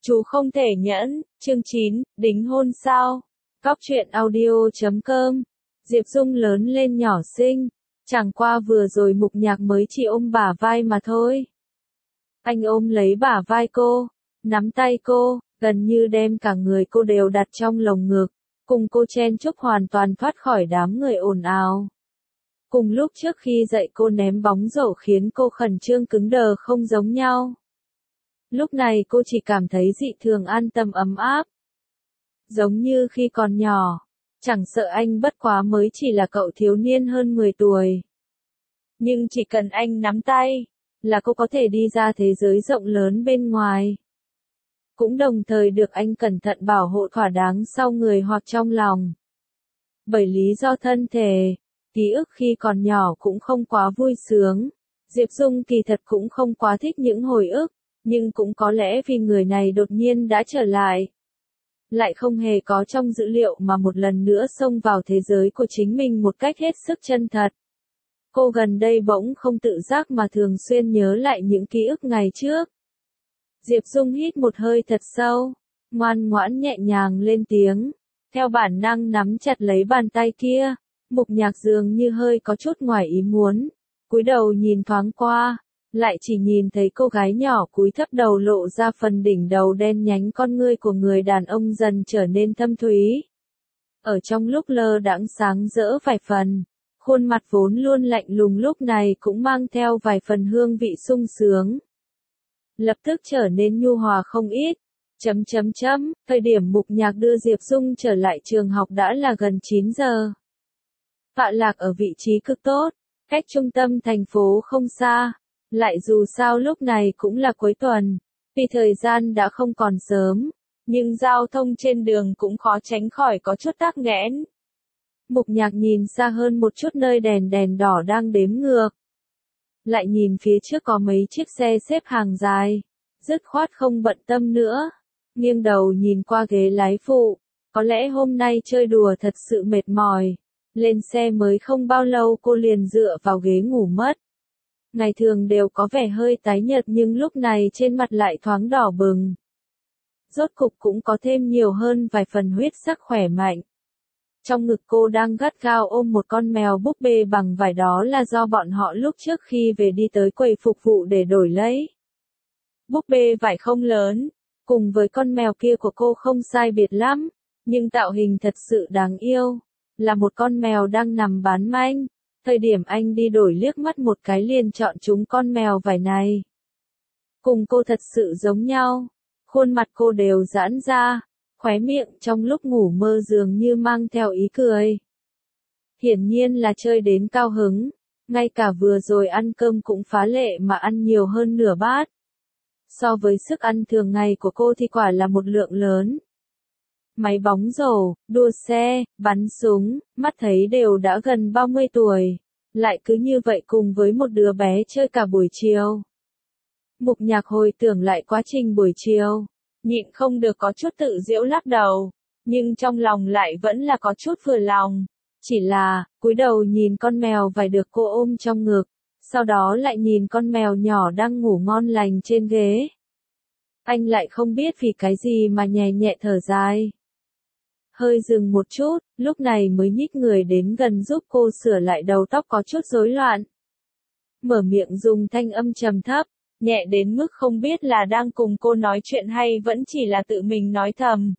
Chú không thể nhẫn, chương 9, đính hôn sao? Góc truyện audio.com. Diệp Dung lớn lên nhỏ xinh, chẳng qua vừa rồi Mục Nhạc mới chỉ ôm bả vai mà thôi. Anh ôm lấy bả vai cô, nắm tay cô, gần như đem cả người cô đều đặt trong lồng ngực, cùng cô chen chúc hoàn toàn thoát khỏi đám người ồn ào. Cùng lúc trước khi dậy cô ném bóng rổ khiến cô khẩn trương cứng đờ không giống nhau. Lúc này cô chỉ cảm thấy dị thường an tâm ấm áp. Giống như khi còn nhỏ, chẳng sợ anh bất quá mới chỉ là cậu thiếu niên hơn 10 tuổi. Nhưng chỉ cần anh nắm tay, là cô có thể đi ra thế giới rộng lớn bên ngoài. Cũng đồng thời được anh cẩn thận bảo hộ thỏa đáng sau người hoặc trong lòng. Bởi lý do thân thể, ký ức khi còn nhỏ cũng không quá vui sướng. Diệp Dung kỳ thật cũng không quá thích những hồi ức, nhưng cũng có lẽ vì người này đột nhiên đã trở lại. Lại không hề có trong dữ liệu mà một lần nữa xông vào thế giới của chính mình một cách hết sức chân thật. Cô gần đây bỗng không tự giác mà thường xuyên nhớ lại những ký ức ngày trước. Diệp Dung hít một hơi thật sâu, ngoan ngoãn nhẹ nhàng lên tiếng, theo bản năng nắm chặt lấy bàn tay kia. Mục Nhạc dường như hơi có chút ngoài ý muốn, cúi đầu nhìn thoáng qua, lại chỉ nhìn thấy cô gái nhỏ cúi thấp đầu lộ ra phần đỉnh đầu đen nhánh, con ngươi của người đàn ông dần trở nên thâm thúy. Ở trong lúc lơ đãng sáng rỡ vài phần, khuôn mặt vốn luôn lạnh lùng lúc này cũng mang theo vài phần hương vị sung sướng. Lập tức trở nên nhu hòa không ít. Thời điểm Mục Nhạc đưa Diệp Dung trở lại trường học đã là gần 9 giờ. Tọa lạc ở vị trí cực tốt, cách trung tâm thành phố không xa. Lại dù sao lúc này cũng là cuối tuần, vì thời gian đã không còn sớm, nhưng giao thông trên đường cũng khó tránh khỏi có chút tắc nghẽn. Mục Nhạc nhìn xa hơn một chút nơi đèn đỏ đang đếm ngược. Lại nhìn phía trước có mấy chiếc xe xếp hàng dài, dứt khoát không bận tâm nữa. Nghiêng đầu nhìn qua ghế lái phụ, có lẽ hôm nay chơi đùa thật sự mệt mỏi. Lên xe mới không bao lâu cô liền dựa vào ghế ngủ mất. Ngày thường đều có vẻ hơi tái nhợt nhưng lúc này trên mặt lại thoáng đỏ bừng. Rốt cục cũng có thêm nhiều hơn vài phần huyết sắc khỏe mạnh. Trong ngực cô đang gắt gao ôm một con mèo búp bê bằng vải, đó là do bọn họ lúc trước khi về đi tới quầy phục vụ để đổi lấy. Búp bê vải không lớn, cùng với con mèo kia của cô không sai biệt lắm, nhưng tạo hình thật sự đáng yêu. Là một con mèo đang nằm bán manh. Thời điểm anh đi đổi liếc mắt một cái liền chọn chúng con mèo vải này. Cùng cô thật sự giống nhau. Khuôn mặt cô đều giãn ra, khóe miệng trong lúc ngủ mơ dường như mang theo ý cười. Hiển nhiên là chơi đến cao hứng, ngay cả vừa rồi ăn cơm cũng phá lệ mà ăn nhiều hơn nửa bát. So với sức ăn thường ngày của cô thì quả là một lượng lớn. Máy bóng rổ, đua xe, bắn súng, mắt thấy đều đã gần 30 tuổi. Lại cứ như vậy cùng với một đứa bé chơi cả buổi chiều. Mục Nhạc hồi tưởng lại quá trình buổi chiều, nhịn không được có chút tự giễu lắc đầu, nhưng trong lòng lại vẫn là có chút vừa lòng. Chỉ là, cúi đầu nhìn con mèo vải được cô ôm trong ngực, sau đó lại nhìn con mèo nhỏ đang ngủ ngon lành trên ghế. Anh lại không biết vì cái gì mà nhẹ nhẹ thở dài. Hơi dừng một chút, lúc này mới nhích người đến gần giúp cô sửa lại đầu tóc có chút rối loạn. Mở miệng dùng thanh âm trầm thấp, nhẹ đến mức không biết là đang cùng cô nói chuyện hay vẫn chỉ là tự mình nói thầm.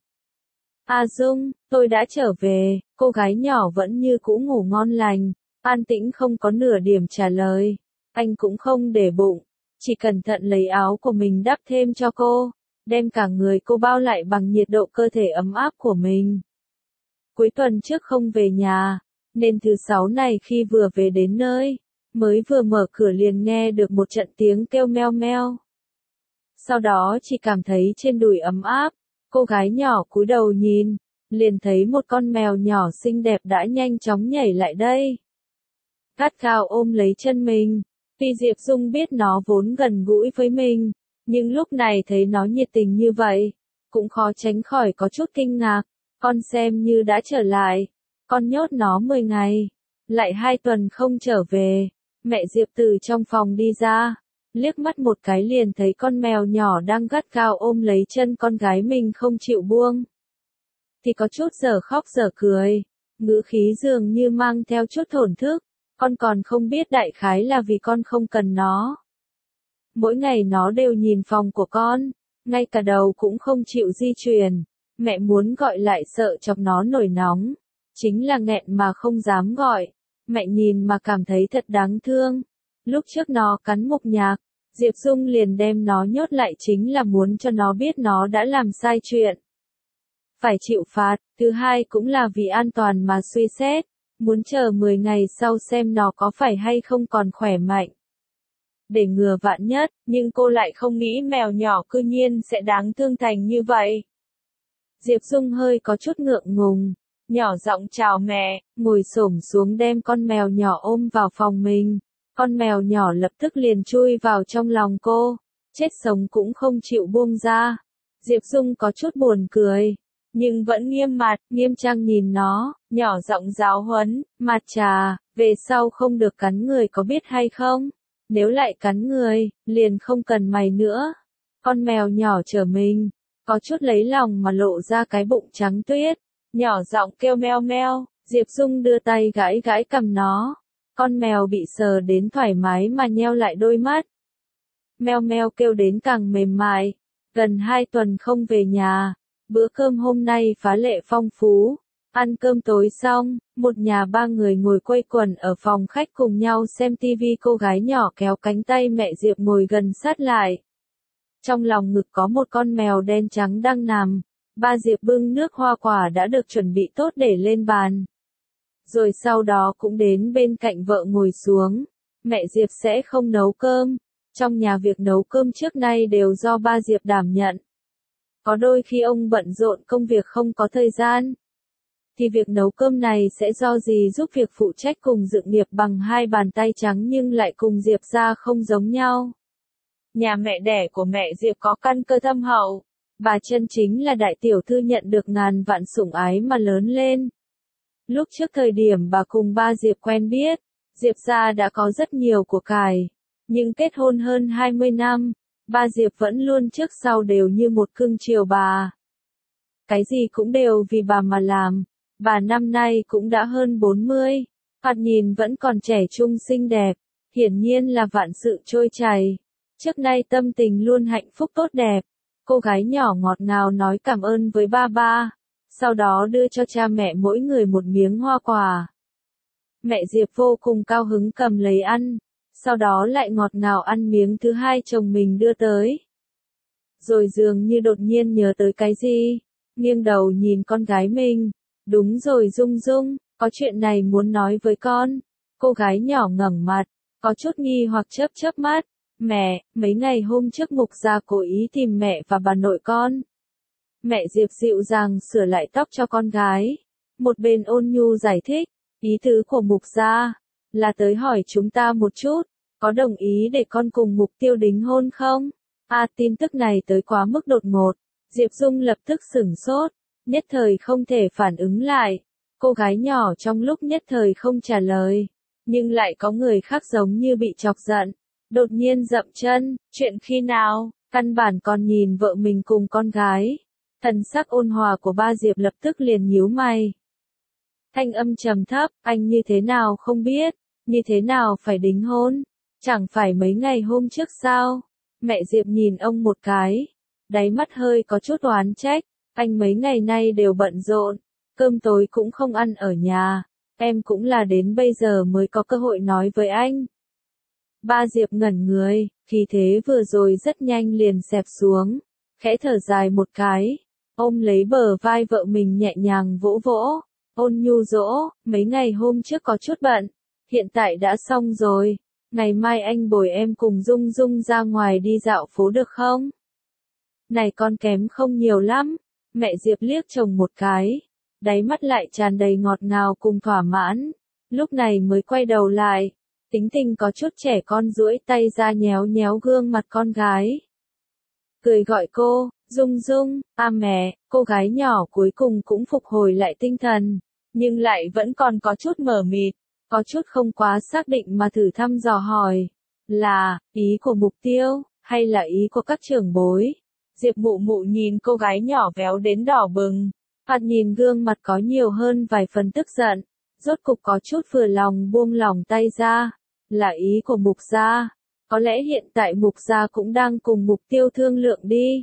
A Dung, tôi đã trở về. Cô gái nhỏ vẫn như cũ ngủ ngon lành, an tĩnh không có nửa điểm trả lời. Anh cũng không để bụng, chỉ cẩn thận lấy áo của mình đắp thêm cho cô, đem cả người cô bao lại bằng nhiệt độ cơ thể ấm áp của mình. Cuối tuần trước không về nhà, nên thứ sáu này khi vừa về đến nơi, mới vừa mở cửa liền nghe được một trận tiếng kêu meo meo. Sau đó chỉ cảm thấy trên đùi ấm áp, cô gái nhỏ cúi đầu nhìn, liền thấy một con mèo nhỏ xinh đẹp đã nhanh chóng nhảy lại đây. Gắt gao ôm lấy chân mình, vì Diệp Dung biết nó vốn gần gũi với mình, nhưng lúc này thấy nó nhiệt tình như vậy, cũng khó tránh khỏi có chút kinh ngạc. Con xem như đã trở lại, con nhốt nó 10 ngày, lại 2 tuần không trở về. Mẹ Diệp từ trong phòng đi ra, liếc mắt một cái liền thấy con mèo nhỏ đang gắt gao ôm lấy chân con gái mình không chịu buông. Thì có chút dở khóc dở cười, ngữ khí dường như mang theo chút thổn thức, con còn không biết đại khái là vì con không cần nó. Mỗi ngày nó đều nhìn phòng của con, ngay cả đầu cũng không chịu di chuyển, mẹ muốn gọi lại sợ chọc nó nổi nóng, chính là nghẹn mà không dám gọi, mẹ nhìn mà cảm thấy thật đáng thương. Lúc trước nó cắn mục nhạc, Diệp Dung liền đem nó nhốt lại chính là muốn cho nó biết nó đã làm sai chuyện. Phải chịu phạt, thứ hai cũng là vì an toàn mà suy xét, muốn chờ 10 ngày sau xem nó có phải hay không còn khỏe mạnh. Để ngừa vạn nhất, nhưng cô lại không nghĩ mèo nhỏ cư nhiên sẽ đáng thương thành như vậy. Diệp Dung hơi có chút ngượng ngùng, nhỏ giọng chào mẹ, ngồi xổm xuống đem con mèo nhỏ ôm vào phòng mình. Con mèo nhỏ lập tức liền chui vào trong lòng cô, chết sống cũng không chịu buông ra. Diệp Dung có chút buồn cười, nhưng vẫn nghiêm mặt, nghiêm trang nhìn nó, nhỏ giọng giáo huấn, mặt trà, về sau không được cắn người có biết hay không? Nếu lại cắn người, liền không cần mày nữa. Con mèo nhỏ trở mình, có chút lấy lòng mà lộ ra cái bụng trắng tuyết, nhỏ giọng kêu meo meo, Diệp Dung đưa tay gãi gãi cằm nó. Con mèo bị sờ đến thoải mái mà nheo lại đôi mắt. Meo meo kêu đến càng mềm mại, gần 2 tuần không về nhà, bữa cơm hôm nay phá lệ phong phú. Ăn cơm tối xong, một nhà 3 người ngồi quây quần ở phòng khách cùng nhau xem tivi, cô gái nhỏ kéo cánh tay mẹ Diệp ngồi gần sát lại. Trong lòng ngực có một con mèo đen trắng đang nằm, ba Diệp bưng nước hoa quả đã được chuẩn bị tốt để lên bàn. Rồi sau đó cũng đến bên cạnh vợ ngồi xuống, mẹ Diệp sẽ không nấu cơm, trong nhà việc nấu cơm trước nay đều do ba Diệp đảm nhận. Có đôi khi ông bận rộn công việc không có thời gian, thì việc nấu cơm này sẽ do dì giúp việc phụ trách cùng dự nghiệp bằng 2 bàn tay trắng nhưng lại cùng Diệp ra không giống nhau. Nhà mẹ đẻ của mẹ Diệp có căn cơ thâm hậu, bà chân chính là đại tiểu thư nhận được ngàn vạn sủng ái mà lớn lên. Lúc trước thời điểm bà cùng ba Diệp quen biết, Diệp gia đã có rất nhiều của cải, nhưng kết hôn hơn 20 năm, ba Diệp vẫn luôn trước sau đều như một cưng chiều bà. Cái gì cũng đều vì bà mà làm, bà năm nay cũng đã hơn 40, thoạt nhìn vẫn còn trẻ trung xinh đẹp, hiển nhiên là vạn sự trôi chảy. Trước nay tâm tình luôn hạnh phúc tốt đẹp, cô gái nhỏ ngọt ngào nói cảm ơn với ba, sau đó đưa cho cha mẹ mỗi người một miếng hoa quả. Mẹ Diệp vô cùng cao hứng cầm lấy ăn, sau đó lại ngọt ngào ăn miếng thứ hai chồng mình đưa tới. Rồi dường như đột nhiên nhớ tới cái gì, nghiêng đầu nhìn con gái mình, đúng rồi Dung Dung, có chuyện này muốn nói với con. Cô gái nhỏ ngẩng mặt, có chút nghi hoặc chớp chớp mắt, mẹ, mấy ngày hôm trước Mục gia cố ý tìm mẹ và bà nội con. Mẹ Diệp dịu dàng sửa lại tóc cho con gái, một bên ôn nhu giải thích, ý tứ của Mục gia là tới hỏi chúng ta một chút, có đồng ý để con cùng Mục Tiêu đính hôn không? Tin tức này tới quá mức đột ngột, Diệp Dung lập tức sửng sốt, nhất thời không thể phản ứng lại. Cô gái nhỏ trong lúc nhất thời không trả lời, nhưng lại có người khác giống như bị chọc giận, đột nhiên dậm chân, chuyện khi nào, căn bản còn nhìn vợ mình cùng con gái. Thần sắc ôn hòa của ba Diệp lập tức liền nhíu mày. Thanh âm trầm thấp, anh như thế nào không biết, như thế nào phải đính hôn, chẳng phải mấy ngày hôm trước sao? Mẹ Diệp nhìn ông một cái, đáy mắt hơi có chút oán trách, anh mấy ngày nay đều bận rộn, cơm tối cũng không ăn ở nhà, em cũng là đến bây giờ mới có cơ hội nói với anh. Ba Diệp ngẩn người, khí thế vừa rồi rất nhanh liền xẹp xuống, khẽ thở dài một cái, ôm lấy bờ vai vợ mình nhẹ nhàng vỗ vỗ, ôn nhu dỗ, mấy ngày hôm trước có chút bận, hiện tại đã xong rồi, ngày mai anh bồi em cùng Dung Dung ra ngoài đi dạo phố được không? Này con kém không nhiều lắm, mẹ Diệp liếc chồng một cái, đáy mắt lại tràn đầy ngọt ngào cùng thỏa mãn, lúc này mới quay đầu lại, tính tình có chút trẻ con duỗi tay ra nhéo nhéo gương mặt con gái. Cười gọi cô, Dung Dung, mẹ, cô gái nhỏ cuối cùng cũng phục hồi lại tinh thần, nhưng lại vẫn còn có chút mờ mịt, có chút không quá xác định mà thử thăm dò hỏi, Là, ý của Mục Tiêu, hay là ý của các trưởng bối? Diệp Mụ Mụ nhìn cô gái nhỏ véo đến đỏ bừng, hoặc nhìn gương mặt có nhiều hơn vài phần tức giận, rốt cục có chút vừa lòng buông lỏng tay ra. Là ý của Mục gia, có lẽ hiện tại Mục gia cũng đang cùng Mục Tiêu thương lượng đi.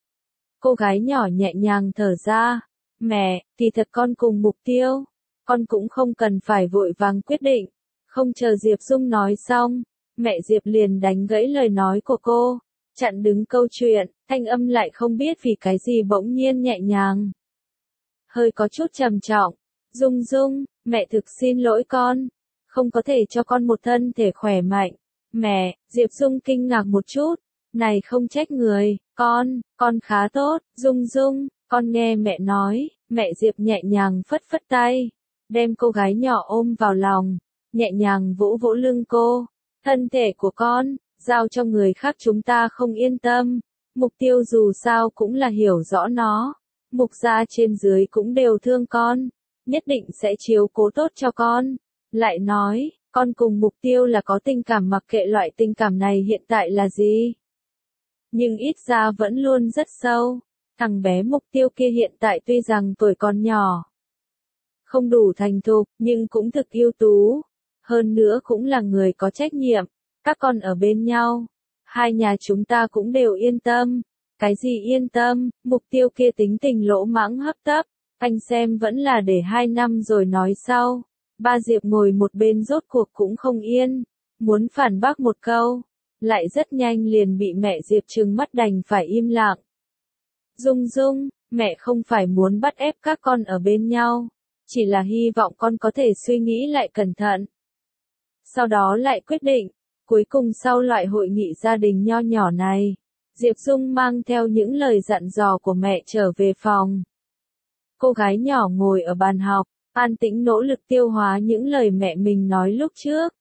Cô gái nhỏ nhẹ nhàng thở ra, mẹ, thì thật con cùng Mục Tiêu, con cũng không cần phải vội vàng quyết định. Không chờ Diệp Dung nói xong, mẹ Diệp liền đánh gãy lời nói của cô, chặn đứng câu chuyện, thanh âm lại không biết vì cái gì bỗng nhiên nhẹ nhàng. Hơi có chút trầm trọng, Dung Dung, mẹ thực xin lỗi con, không có thể cho con một thân thể khỏe mạnh. Mẹ, Diệp Dung kinh ngạc một chút, này không trách người, con khá tốt, Dung Dung, con nghe mẹ nói, mẹ Diệp nhẹ nhàng phất phất tay, đem cô gái nhỏ ôm vào lòng, nhẹ nhàng vỗ vỗ lưng cô, thân thể của con, giao cho người khác chúng ta không yên tâm, Mục Tiêu dù sao cũng là hiểu rõ nó, Mục gia trên dưới cũng đều thương con, nhất định sẽ chiếu cố tốt cho con, lại nói, con cùng Mục Tiêu là có tình cảm mặc kệ loại tình cảm này hiện tại là gì. Nhưng ít ra vẫn luôn rất sâu, thằng bé Mục Tiêu kia hiện tại tuy rằng tuổi còn nhỏ, không đủ thành thục, nhưng cũng thực ưu tú, hơn nữa cũng là người có trách nhiệm, các con ở bên nhau, hai nhà chúng ta cũng đều yên tâm. Cái gì yên tâm, Mục Tiêu kia tính tình lỗ mãng hấp tấp, anh xem vẫn là để 2 năm rồi nói sau. Ba Diệp ngồi một bên rốt cuộc cũng không yên, muốn phản bác một câu, lại rất nhanh liền bị mẹ Diệp trừng mắt đành phải im lặng. Dung Dung, mẹ không phải muốn bắt ép các con ở bên nhau, chỉ là hy vọng con có thể suy nghĩ lại cẩn thận. Sau đó lại quyết định, cuối cùng sau loại hội nghị gia đình nho nhỏ này, Diệp Dung mang theo những lời dặn dò của mẹ trở về phòng. Cô gái nhỏ ngồi ở bàn học, an tĩnh nỗ lực tiêu hóa những lời mẹ mình nói lúc trước.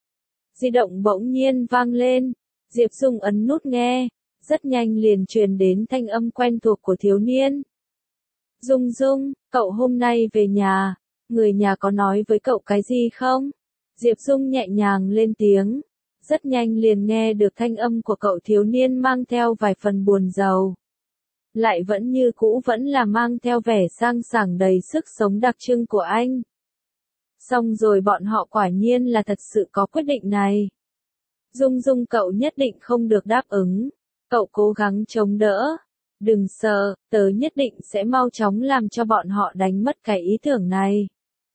Di động bỗng nhiên vang lên, Diệp Dung ấn nút nghe, rất nhanh liền truyền đến thanh âm quen thuộc của thiếu niên. Dung Dung, cậu hôm nay về nhà, người nhà có nói với cậu cái gì không? Diệp Dung nhẹ nhàng lên tiếng, rất nhanh liền nghe được thanh âm của cậu thiếu niên mang theo vài phần buồn rầu. Lại vẫn như cũ vẫn là mang theo vẻ sang sảng đầy sức sống đặc trưng của anh. Xong rồi bọn họ quả nhiên là thật sự có quyết định này. Dung Dung cậu nhất định không được đáp ứng. Cậu cố gắng chống đỡ. Đừng sợ, tớ nhất định sẽ mau chóng làm cho bọn họ đánh mất cái ý tưởng này.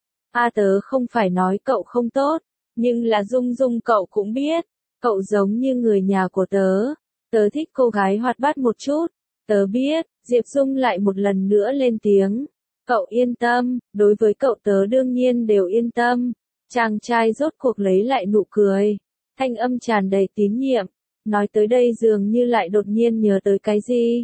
Tớ không phải nói cậu không tốt, nhưng là Dung Dung cậu cũng biết, cậu giống như người nhà của tớ. Tớ thích cô gái hoạt bát một chút. Tớ biết, Diệp Dung lại một lần nữa lên tiếng. Cậu yên tâm, đối với cậu tớ đương nhiên đều yên tâm. Chàng trai rốt cuộc lấy lại nụ cười. Thanh âm tràn đầy tín nhiệm. Nói tới đây dường như lại đột nhiên nhớ tới cái gì.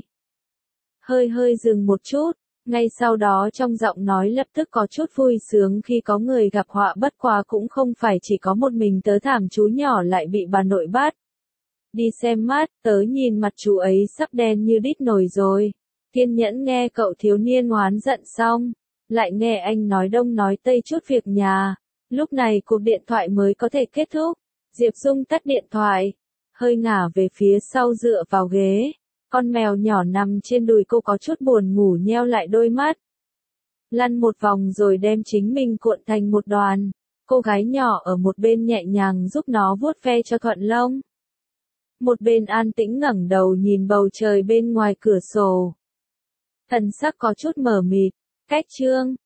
Hơi dừng một chút. Ngay sau đó trong giọng nói lập tức có chút vui sướng khi có người gặp họa, bất quá cũng không phải chỉ có một mình tớ thảm chú nhỏ lại bị bà nội bắt. Đi xem mắt, tớ nhìn mặt chú ấy sắp đen như đít nồi rồi. Kiên nhẫn nghe cậu thiếu niên oán giận xong, lại nghe anh nói đông nói tây chút việc nhà. Lúc này cuộc điện thoại mới có thể kết thúc. Diệp Dung tắt điện thoại, hơi ngả về phía sau dựa vào ghế. Con mèo nhỏ nằm trên đùi cô có chút buồn ngủ nheo lại đôi mắt. Lăn một vòng rồi đem chính mình cuộn thành một đoàn. Cô gái nhỏ ở một bên nhẹ nhàng giúp nó vuốt ve cho thuận lông. Một bên an tĩnh ngẩng đầu nhìn bầu trời bên ngoài cửa sổ. Thần sắc có chút mờ mịt. Cách chương